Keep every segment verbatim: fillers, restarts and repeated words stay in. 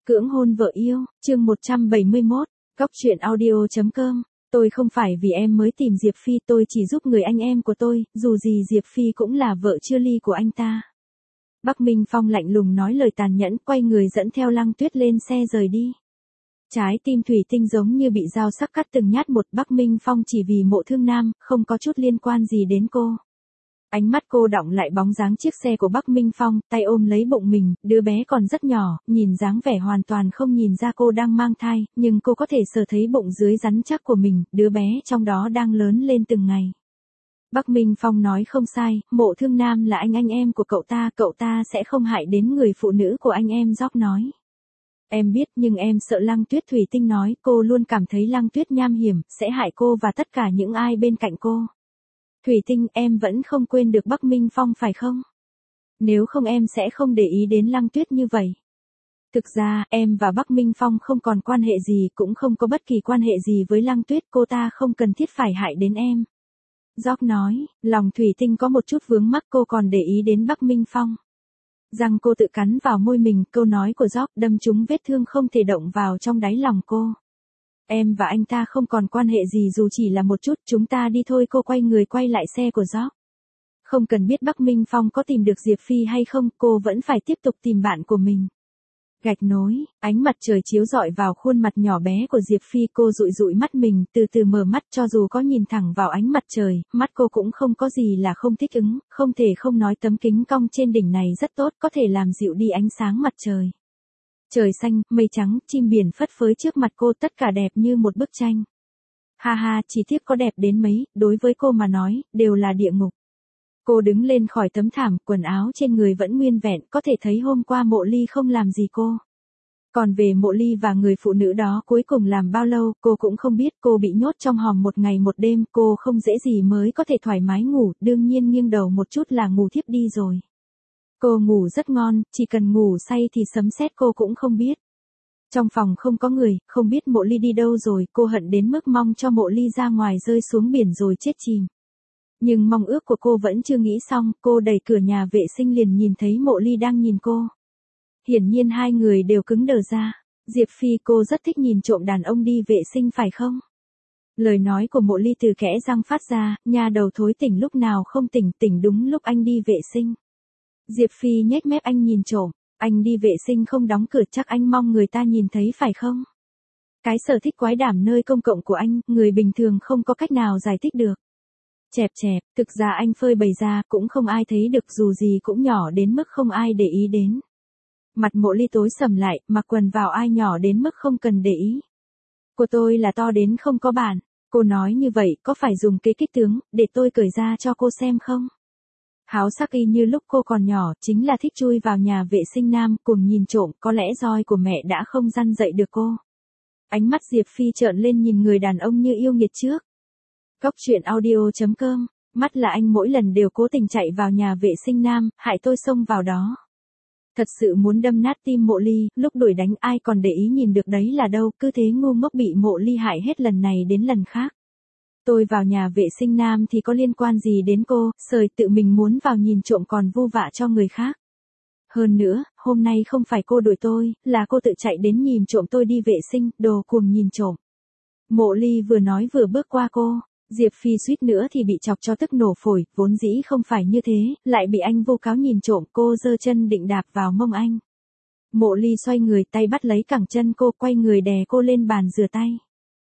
Cưỡng hôn vợ yêu, chương một trăm bảy mươi mốt, Góc truyện audio chấm com. Tôi không phải vì em mới tìm Diệp Phi, tôi chỉ giúp người anh em của tôi, dù gì Diệp Phi cũng là vợ chưa ly của anh ta. Bắc Minh Phong lạnh lùng nói lời tàn nhẫn, quay người dẫn theo Lăng Tuyết lên xe rời đi. Trái tim thủy tinh giống như bị dao sắc cắt từng nhát một. Bắc Minh Phong chỉ vì Mộ Thương Nam, không có chút liên quan gì đến cô. Ánh mắt cô đọng lại bóng dáng chiếc xe của Bắc Minh Phong, tay ôm lấy bụng mình, đứa bé còn rất nhỏ, nhìn dáng vẻ hoàn toàn không nhìn ra cô đang mang thai, nhưng cô có thể sờ thấy bụng dưới rắn chắc của mình, đứa bé trong đó đang lớn lên từng ngày. Bắc Minh Phong nói không sai, Mộ Thương Nam là anh anh em của cậu ta, cậu ta sẽ không hại đến người phụ nữ của anh em. Gióc nói. Em biết, nhưng em sợ. Lăng Tuyết thủy tinh nói, cô luôn cảm thấy Lăng Tuyết nham hiểm, sẽ hại cô và tất cả những ai bên cạnh cô. Thủy tinh, em vẫn không quên được Bắc Minh Phong phải không? Nếu không em sẽ không để ý đến Lăng Tuyết như vậy. Thực ra, em và Bắc Minh Phong không còn quan hệ gì, cũng không có bất kỳ quan hệ gì với Lăng Tuyết, cô ta không cần thiết phải hại đến em. Gióc nói, lòng thủy tinh có một chút vướng mắc, cô còn để ý đến Bắc Minh Phong. Răng cô tự cắn vào môi mình, câu nói của Gióc đâm trúng vết thương không thể động vào trong đáy lòng cô. Em và anh ta không còn quan hệ gì, dù chỉ là một chút, chúng ta đi thôi. Cô quay người quay lại xe của Gióc. Không cần biết Bắc Minh Phong có tìm được Diệp Phi hay không, cô vẫn phải tiếp tục tìm bạn của mình. Gạch nối, ánh mặt trời chiếu rọi vào khuôn mặt nhỏ bé của Diệp Phi, cô dụi dụi mắt mình, từ từ mở mắt. Cho dù có nhìn thẳng vào ánh mặt trời, mắt cô cũng không có gì là không thích ứng, không thể không nói tấm kính cong trên đỉnh này rất tốt, có thể làm dịu đi ánh sáng mặt trời. Trời xanh, mây trắng, chim biển phất phới trước mặt cô, tất cả đẹp như một bức tranh. Ha ha, chỉ tiếc có đẹp đến mấy, đối với cô mà nói, đều là địa ngục. Cô đứng lên khỏi tấm thảm, quần áo trên người vẫn nguyên vẹn, có thể thấy hôm qua Mộ Ly không làm gì cô. Còn về Mộ Ly và người phụ nữ đó cuối cùng làm bao lâu, cô cũng không biết. Cô bị nhốt trong hòm một ngày một đêm, cô không dễ gì mới có thể thoải mái ngủ, đương nhiên nghiêng đầu một chút là ngủ thiếp đi rồi. Cô ngủ rất ngon, chỉ cần ngủ say thì sấm sét cô cũng không biết. Trong phòng không có người, không biết Mộ Ly đi đâu rồi, cô hận đến mức mong cho Mộ Ly ra ngoài rơi xuống biển rồi chết chìm. Nhưng mong ước của cô vẫn chưa nghĩ xong, cô đẩy cửa nhà vệ sinh liền nhìn thấy Mộ Ly đang nhìn cô. Hiển nhiên hai người đều cứng đờ ra. Diệp Phi, cô rất thích nhìn trộm đàn ông đi vệ sinh phải không? Lời nói của Mộ Ly từ kẽ răng phát ra, nhà đầu thối, tỉnh lúc nào không tỉnh, tỉnh đúng lúc anh đi vệ sinh. Diệp Phi nhếch mép, anh nhìn trộm, anh đi vệ sinh không đóng cửa, chắc anh mong người ta nhìn thấy phải không? Cái sở thích quái đản nơi công cộng của anh, người bình thường không có cách nào giải thích được. Chẹp chẹp, thực ra anh phơi bày ra, cũng không ai thấy được, dù gì cũng nhỏ đến mức không ai để ý đến. Mặt Mộ Ly tối sầm lại, mặc quần vào ai nhỏ đến mức không cần để ý. Của tôi là to đến không có bàn. Cô nói như vậy, có phải dùng cái kích tướng, để tôi cởi ra cho cô xem không? Háo sắc y như lúc cô còn nhỏ, chính là thích chui vào nhà vệ sinh nam, cùng nhìn trộm, có lẽ roi của mẹ đã không răn dậy được cô. Ánh mắt Diệp Phi trợn lên nhìn người đàn ông như yêu nghiệt trước. Góc truyện audio chấm com, mắt là anh mỗi lần đều cố tình chạy vào nhà vệ sinh nam, hại tôi xông vào đó. Thật sự muốn đâm nát tim Mộ Ly, lúc đuổi đánh ai còn để ý nhìn được đấy là đâu, cứ thế ngu ngốc bị Mộ Ly hại hết lần này đến lần khác. Tôi vào nhà vệ sinh nam thì có liên quan gì đến cô, sời tự mình muốn vào nhìn trộm còn vu vạ cho người khác. Hơn nữa, hôm nay không phải cô đuổi tôi, là cô tự chạy đến nhìn trộm tôi đi vệ sinh, đồ cuồng nhìn trộm. Mộ Ly vừa nói vừa bước qua cô, Diệp Phi suýt nữa thì bị chọc cho tức nổ phổi, vốn dĩ không phải như thế, lại bị anh vu cáo nhìn trộm, cô giơ chân định đạp vào mông anh. Mộ Ly xoay người, tay bắt lấy cẳng chân cô, quay người đè cô lên bàn rửa tay.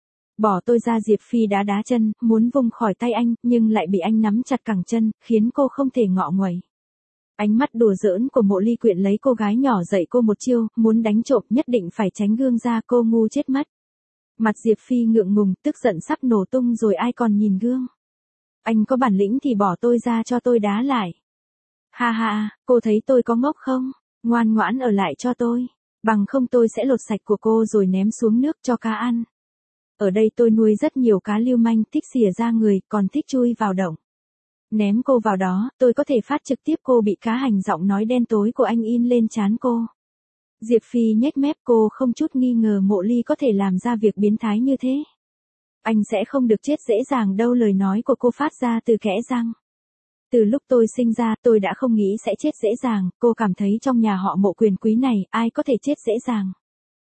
Bỏ tôi ra. Diệp Phi đá đá chân, muốn vung khỏi tay anh, nhưng lại bị anh nắm chặt cẳng chân, khiến cô không thể ngọ nguậy. Ánh mắt đùa giỡn của Mộ Ly quyện lấy cô gái nhỏ dạy cô một chiêu, muốn đánh trộm nhất định phải tránh gương ra, cô ngu chết mất. Mặt Diệp Phi ngượng ngùng, tức giận sắp nổ tung rồi, ai còn nhìn gương. Anh có bản lĩnh thì bỏ tôi ra cho tôi đá lại. Ha ha, cô thấy tôi có ngốc không? Ngoan ngoãn ở lại cho tôi. Bằng không tôi sẽ lột sạch của cô rồi ném xuống nước cho cá ăn. Ở đây tôi nuôi rất nhiều cá lưu manh, thích xỉa ra người, còn thích chui vào động. Ném cô vào đó, tôi có thể phát trực tiếp cô bị cá hành. Giọng nói đen tối của anh in lên trán cô. Diệp Phi nhếch mép, cô không chút nghi ngờ Mộ Ly có thể làm ra việc biến thái như thế. Anh sẽ không được chết dễ dàng đâu, lời nói của cô phát ra từ kẽ răng. Từ lúc tôi sinh ra, tôi đã không nghĩ sẽ chết dễ dàng, cô cảm thấy trong nhà họ Mộ quyền quý này, ai có thể chết dễ dàng.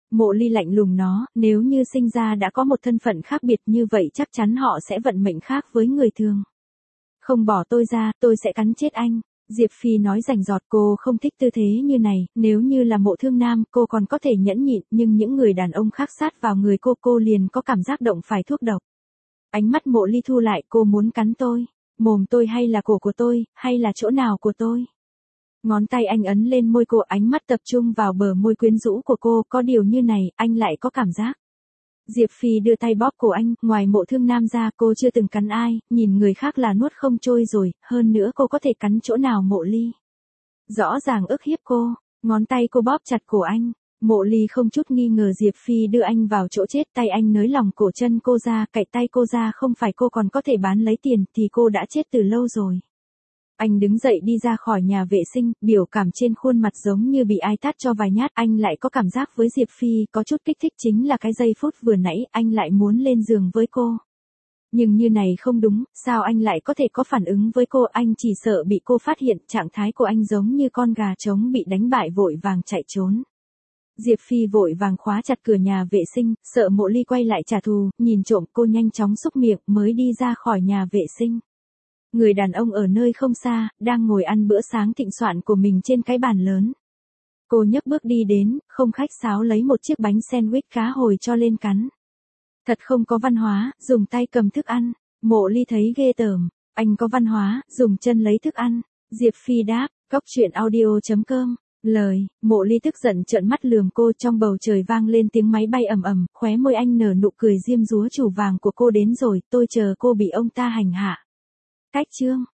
Mộ Ly lạnh lùng nó, nếu như sinh ra đã có một thân phận khác biệt như vậy chắc chắn họ sẽ vận mệnh khác với người thường. Không bỏ tôi ra, tôi sẽ cắn chết anh. Diệp Phi nói rành rọt, cô không thích tư thế như này, nếu như là Mộ Thương Nam cô còn có thể nhẫn nhịn, nhưng những người đàn ông khác sát vào người cô cô liền có cảm giác động phải thuốc độc. Ánh mắt Mộ Ly thu lại, cô muốn cắn tôi, mồm tôi hay là cổ của tôi, hay là chỗ nào của tôi? Ngón tay anh ấn lên môi cô, ánh mắt tập trung vào bờ môi quyến rũ của cô, có điều như này, anh lại có cảm giác. Diệp Phi đưa tay bóp cổ anh, ngoài Mộ Thương Nam ra cô chưa từng cắn ai, nhìn người khác là nuốt không trôi rồi, hơn nữa cô có thể cắn chỗ nào Mộ Ly. Rõ ràng ức hiếp cô, ngón tay cô bóp chặt cổ anh, Mộ Ly không chút nghi ngờ Diệp Phi đưa anh vào chỗ chết, tay anh nới lỏng cổ chân cô ra, cạy tay cô ra, không phải cô còn có thể bán lấy tiền thì cô đã chết từ lâu rồi. Anh đứng dậy đi ra khỏi nhà vệ sinh, biểu cảm trên khuôn mặt giống như bị ai tát cho vài nhát, anh lại có cảm giác với Diệp Phi có chút kích thích, chính là cái giây phút vừa nãy anh lại muốn lên giường với cô. Nhưng như này không đúng, sao anh lại có thể có phản ứng với cô, anh chỉ sợ bị cô phát hiện, trạng thái của anh giống như con gà trống bị đánh bại vội vàng chạy trốn. Diệp Phi vội vàng khóa chặt cửa nhà vệ sinh, sợ Mộ Ly quay lại trả thù, nhìn trộm cô nhanh chóng xúc miệng mới đi ra khỏi nhà vệ sinh. Người đàn ông ở nơi không xa, đang ngồi ăn bữa sáng thịnh soạn của mình trên cái bàn lớn. Cô nhấc bước đi đến, không khách sáo lấy một chiếc bánh sandwich cá hồi cho lên cắn. Thật không có văn hóa, dùng tay cầm thức ăn. Mộ Ly thấy ghê tởm. Anh có văn hóa, dùng chân lấy thức ăn. Diệp Phi đáp, cóc truyện audio chấm com. Lời, Mộ Ly tức giận trợn mắt lườm cô, trong bầu trời vang lên tiếng máy bay ầm ầm, khóe môi anh nở nụ cười diêm dúa, chủ vàng của cô đến rồi, tôi chờ cô bị ông ta hành hạ. Cách chương